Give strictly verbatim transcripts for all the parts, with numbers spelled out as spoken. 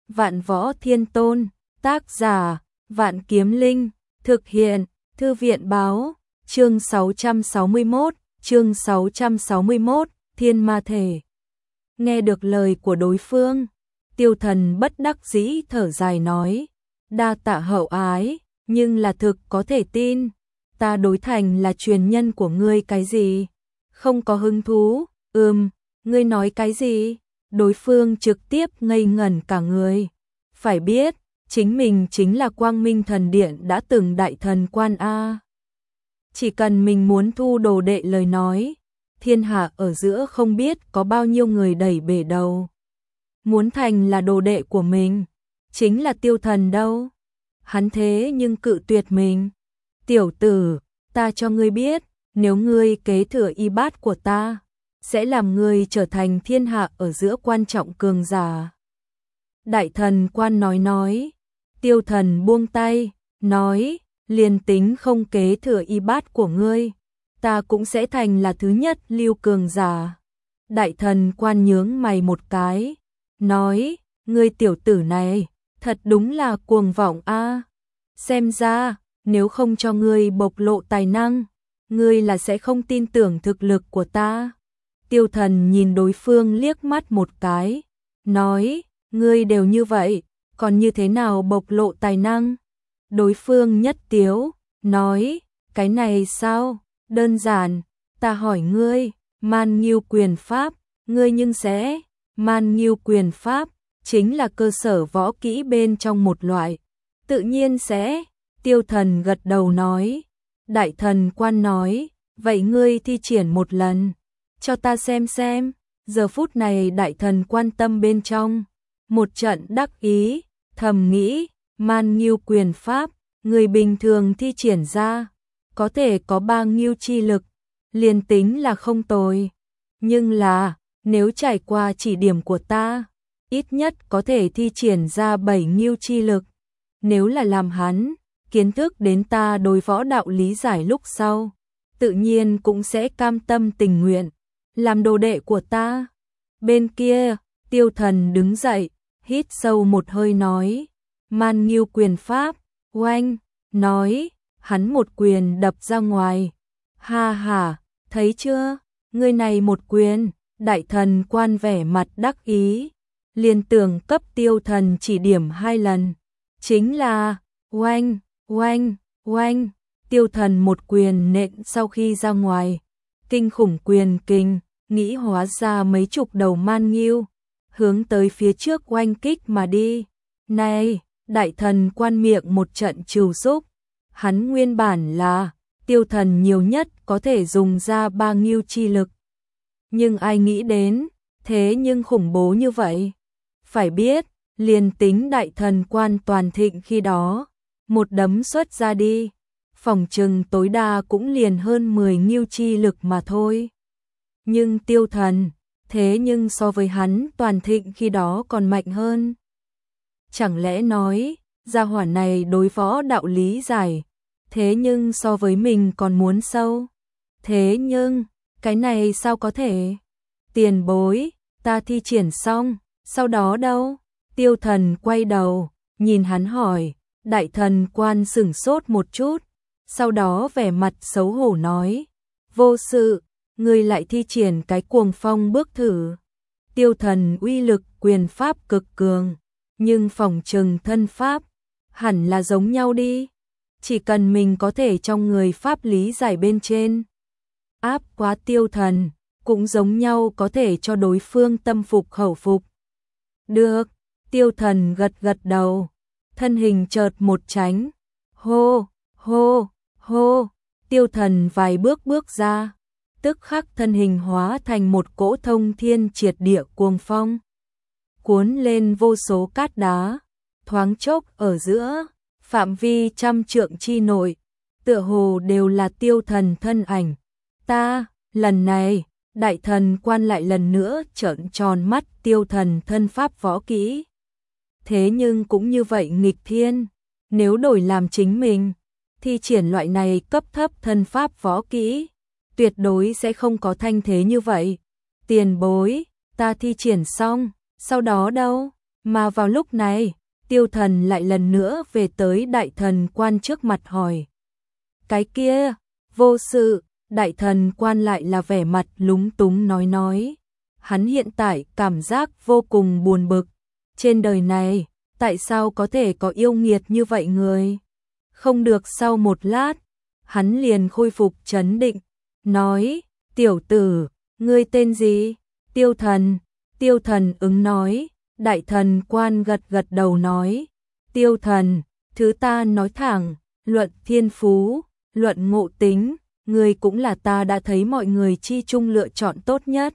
Vạn Võ Thiên Tôn, tác giả, Vạn Kiếm Linh, thực hiện, Thư viện báo, chương sáu trăm sáu mươi mốt, chương sáu trăm sáu mươi mốt, Thiên Ma Thể. Nghe được lời của đối phương, Tiêu Thần bất đắc dĩ thở dài nói, đa tạ hậu ái, nhưng là thực có thể tin, ta đối thành là truyền nhân của ngươi cái gì? Không có hứng thú, ừm, ngươi nói cái gì? Đối phương trực tiếp ngây ngẩn cả người. Phải biết, chính mình chính là Quang Minh Thần Điện đã từng đại thần quan A. Chỉ cần mình muốn thu đồ đệ lời nói, thiên hạ ở giữa không biết có bao nhiêu người đẩy bể đầu. Muốn thành là đồ đệ của mình, chính là Tiêu Thần đâu. Hắn thế nhưng cự tuyệt mình. Tiểu tử, ta cho ngươi biết, nếu ngươi kế thừa y bát của ta, sẽ làm ngươi trở thành thiên hạ ở giữa quan trọng cường giả. Đại thần quan nói nói, Tiêu Thần buông tay, nói, liền tính không kế thừa y bát của ngươi, ta cũng sẽ thành là thứ nhất lưu cường giả. Đại thần quan nhướng mày một cái, nói, ngươi tiểu tử này, thật đúng là cuồng vọng a. Xem ra, nếu không cho ngươi bộc lộ tài năng, ngươi là sẽ không tin tưởng thực lực của ta. Tiêu Thần nhìn đối phương liếc mắt một cái, nói, ngươi đều như vậy, còn như thế nào bộc lộ tài năng? Đối phương nhất tiếu, nói, cái này sao? Đơn giản, ta hỏi ngươi, Man Ngưu Quyền Pháp, ngươi nhưng sẽ, Man Ngưu Quyền Pháp, chính là cơ sở võ kỹ bên trong một loại, tự nhiên sẽ. Tiêu Thần gật đầu nói, đại thần quan nói, vậy ngươi thi triển một lần, cho ta xem xem. Giờ phút này đại thần quan tâm bên trong, một trận đắc ý, thầm nghĩ, Man Ngưu Quyền Pháp, người bình thường thi triển ra, có thể có ba ngưu chi lực, liền tính là không tồi. Nhưng là, nếu trải qua chỉ điểm của ta, ít nhất có thể thi triển ra bảy ngưu chi lực. Nếu là làm hắn, kiến thức đến ta đối võ đạo lý giải lúc sau, tự nhiên cũng sẽ cam tâm tình nguyện, làm đồ đệ của ta. Bên kia, Tiêu Thần đứng dậy, hít sâu một hơi nói, Man Ngưu Quyền Pháp, oanh, nói, hắn một quyền đập ra ngoài. Ha ha, thấy chưa, người này một quyền, đại thần quan vẻ mặt đắc ý, liền tưởng cấp Tiêu Thần chỉ điểm hai lần, chính là, oanh, oanh, oanh, Tiêu Thần một quyền nện sau khi ra ngoài, kinh khủng quyền kinh, nghĩ hóa ra mấy chục đầu man ngưu, hướng tới phía trước oanh kích mà đi. Này, đại thần quan miệng một trận trừ xúc, hắn nguyên bản là, Tiêu Thần nhiều nhất có thể dùng ra ba ngưu chi lực. Nhưng ai nghĩ đến, thế nhưng khủng bố như vậy. Phải biết, liền tính đại thần quan toàn thịnh khi đó, một đấm xuất ra đi, phòng trừng tối đa cũng liền hơn mười ngưu chi lực mà thôi. Nhưng Tiêu Thần, thế nhưng so với hắn toàn thịnh khi đó còn mạnh hơn. Chẳng lẽ nói, gia hỏa này đối võ đạo lý giải, thế nhưng so với mình còn muốn sâu. Thế nhưng, cái này sao có thể? Tiền bối, ta thi triển xong, sau đó đâu? Tiêu Thần quay đầu, nhìn hắn hỏi, đại thần quan sửng sốt một chút, sau đó vẻ mặt xấu hổ nói, vô sự, ngươi lại thi triển cái cuồng phong bước thử. Tiêu Thần uy lực quyền pháp cực cường, nhưng phòng trừng thân pháp, hẳn là giống nhau đi. Chỉ cần mình có thể trong người pháp lý giải bên trên, áp quá Tiêu Thần, cũng giống nhau có thể cho đối phương tâm phục khẩu phục. Được, Tiêu Thần gật gật đầu, thân hình chợt một tránh, hô, hô, hô, Tiêu Thần vài bước bước ra, tức khắc thân hình hóa thành một cỗ thông thiên triệt địa cuồng phong, cuốn lên vô số cát đá, thoáng chốc ở giữa, phạm vi trăm trượng chi nội, tựa hồ đều là Tiêu Thần thân ảnh. Ta, lần này, đại thần quan lại lần nữa trợn tròn mắt Tiêu Thần thân pháp võ kỹ. Thế nhưng cũng như vậy nghịch thiên, nếu đổi làm chính mình, thi triển loại này cấp thấp thân pháp võ kỹ, tuyệt đối sẽ không có thanh thế như vậy. Tiền bối, ta thi triển xong, sau đó đâu? Mà vào lúc này, Tiêu Thần lại lần nữa về tới đại thần quan trước mặt hỏi. Cái kia, vô sự, đại thần quan lại là vẻ mặt lúng túng nói nói. Hắn hiện tại cảm giác vô cùng buồn bực. Trên đời này, tại sao có thể có yêu nghiệt như vậy người? Không được, sau một lát, hắn liền khôi phục trấn định, nói, tiểu tử, ngươi tên gì? Tiêu Thần. Tiêu Thần ứng nói, đại thần quan gật gật đầu nói, Tiêu Thần, thứ ta nói thẳng, luận thiên phú, luận ngộ tính, ngươi cũng là ta đã thấy mọi người chi chung lựa chọn tốt nhất.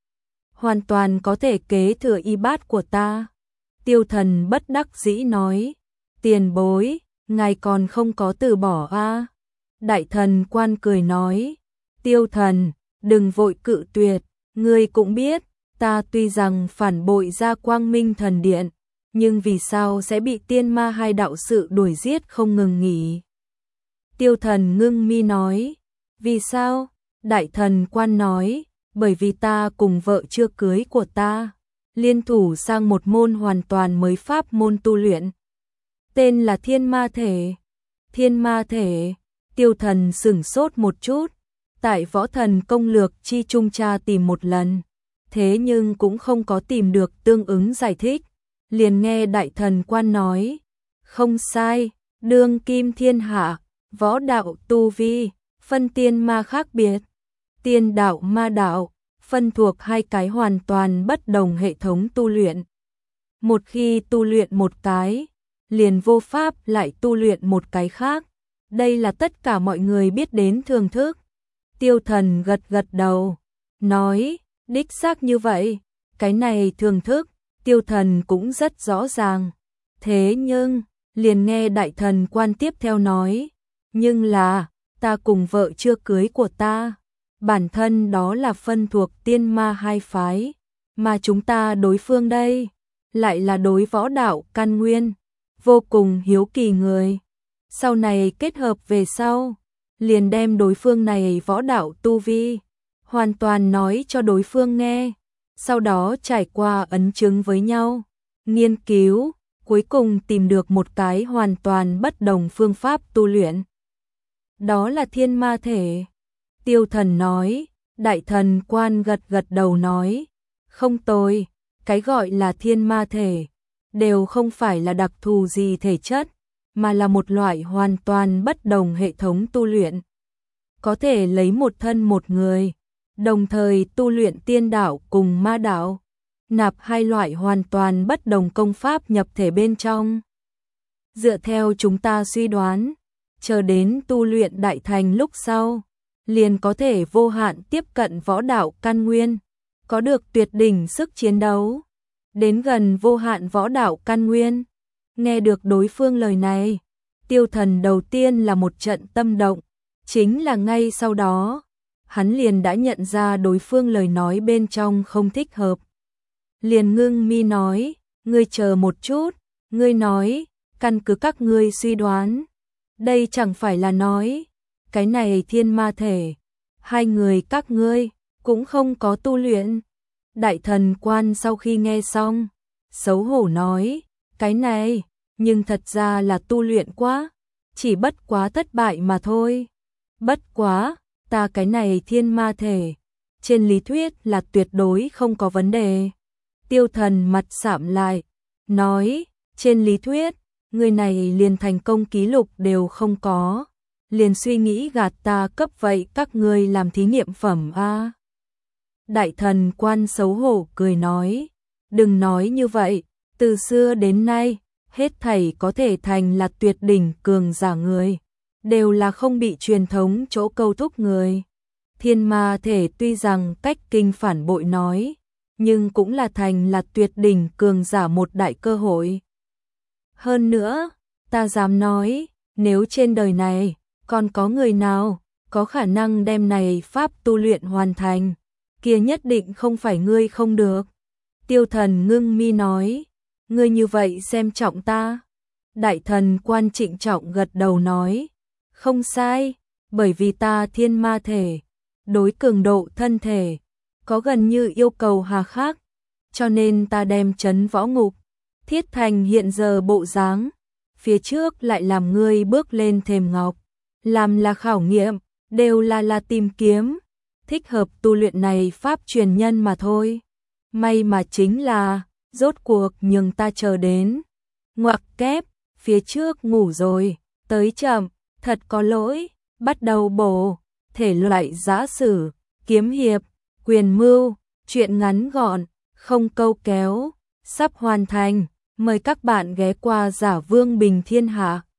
Hoàn toàn có thể kế thừa y bát của ta. Tiêu Thần bất đắc dĩ nói, tiền bối, ngài còn không có từ bỏ a? À? Đại thần quan cười nói, Tiêu Thần, đừng vội cự tuyệt, ngươi cũng biết, ta tuy rằng phản bội ra Quang Minh Thần Điện, nhưng vì sao sẽ bị tiên ma hai đạo sự đuổi giết không ngừng nghỉ? Tiêu Thần ngưng mi nói, vì sao? Đại thần quan nói, bởi vì ta cùng vợ chưa cưới của ta liên thủ sang một môn hoàn toàn mới pháp môn tu luyện, tên là Thiên Ma Thể. Thiên Ma Thể. Tiêu Thần sửng sốt một chút, tại Võ Thần Công Lược chi trung tra tìm một lần, thế nhưng cũng không có tìm được tương ứng giải thích, liền nghe đại thần quan nói, không sai, đương kim thiên hạ, võ đạo tu vi, phân tiên ma khác biệt, tiên đạo ma đạo, phân thuộc hai cái hoàn toàn bất đồng hệ thống tu luyện. Một khi tu luyện một cái, liền vô pháp lại tu luyện một cái khác. Đây là tất cả mọi người biết đến thường thức. Tiêu Thần gật gật đầu, nói, đích xác như vậy, cái này thường thức, Tiêu Thần cũng rất rõ ràng. Thế nhưng, liền nghe đại thần quan tiếp theo nói, nhưng là, ta cùng vợ chưa cưới của ta, bản thân đó là phân thuộc tiên ma hai phái, mà chúng ta đối phương đây, lại là đối võ đạo căn nguyên, vô cùng hiếu kỳ người. Sau này kết hợp về sau, liền đem đối phương này võ đạo tu vi, hoàn toàn nói cho đối phương nghe, sau đó trải qua ấn chứng với nhau, nghiên cứu, cuối cùng tìm được một cái hoàn toàn bất đồng phương pháp tu luyện. Đó là Thiên Ma Thể. Tiêu Thần nói, đại thần quan gật gật đầu nói, không tồi, cái gọi là Thiên Ma Thể, đều không phải là đặc thù gì thể chất, mà là một loại hoàn toàn bất đồng hệ thống tu luyện. Có thể lấy một thân một người, đồng thời tu luyện tiên đạo cùng ma đạo, nạp hai loại hoàn toàn bất đồng công pháp nhập thể bên trong. Dựa theo chúng ta suy đoán, chờ đến tu luyện đại thành lúc sau, liền có thể vô hạn tiếp cận võ đạo căn nguyên, có được tuyệt đỉnh sức chiến đấu, đến gần vô hạn võ đạo căn nguyên. Nghe được đối phương lời này, Tiêu Thần đầu tiên là một trận tâm động, chính là ngay sau đó, hắn liền đã nhận ra đối phương lời nói bên trong không thích hợp. Liền ngưng mi nói, ngươi chờ một chút, ngươi nói, căn cứ các ngươi suy đoán, đây chẳng phải là nói, cái này Thiên Ma Thể, hai người các ngươi cũng không có tu luyện. Đại thần quan sau khi nghe xong, xấu hổ nói, cái này, nhưng thật ra là tu luyện quá, chỉ bất quá thất bại mà thôi. Bất quá, ta cái này Thiên Ma Thể, trên lý thuyết là tuyệt đối không có vấn đề. Tiêu Thần mặt sạm lại, nói, trên lý thuyết, người này liền thành công ký lục đều không có, liền suy nghĩ gạt ta cấp vậy các ngươi làm thí nghiệm phẩm a. À? Đại thần quan xấu hổ cười nói, đừng nói như vậy, từ xưa đến nay, hết thảy có thể thành là tuyệt đỉnh cường giả người, đều là không bị truyền thống chỗ câu thúc người. Thiên Ma Thể tuy rằng cách kinh phản bội nói, nhưng cũng là thành là tuyệt đỉnh cường giả một đại cơ hội. Hơn nữa, ta dám nói, nếu trên đời này, còn có người nào, có khả năng đem này pháp tu luyện hoàn thành, kia nhất định không phải ngươi không được. Tiêu Thần ngưng mi nói, ngươi như vậy xem trọng ta. Đại thần quan trịnh trọng gật đầu nói, không sai, bởi vì ta Thiên Ma Thể, đối cường độ thân thể, có gần như yêu cầu hà khắc, cho nên ta đem trấn võ ngục, thiết thành hiện giờ bộ dáng, phía trước lại làm ngươi bước lên thềm ngọc, làm là khảo nghiệm, đều là là tìm kiếm, thích hợp tu luyện này pháp truyền nhân mà thôi. May mà chính là, rốt cuộc nhường ta chờ đến. Ngoặc kép, phía trước ngủ rồi, tới chậm, thật có lỗi, bắt đầu bổ, thể loại giã sử, kiếm hiệp, quyền mưu, truyện ngắn gọn, không câu kéo, sắp hoàn thành, mời các bạn ghé qua Giả Vương Bình Thiên Hạ.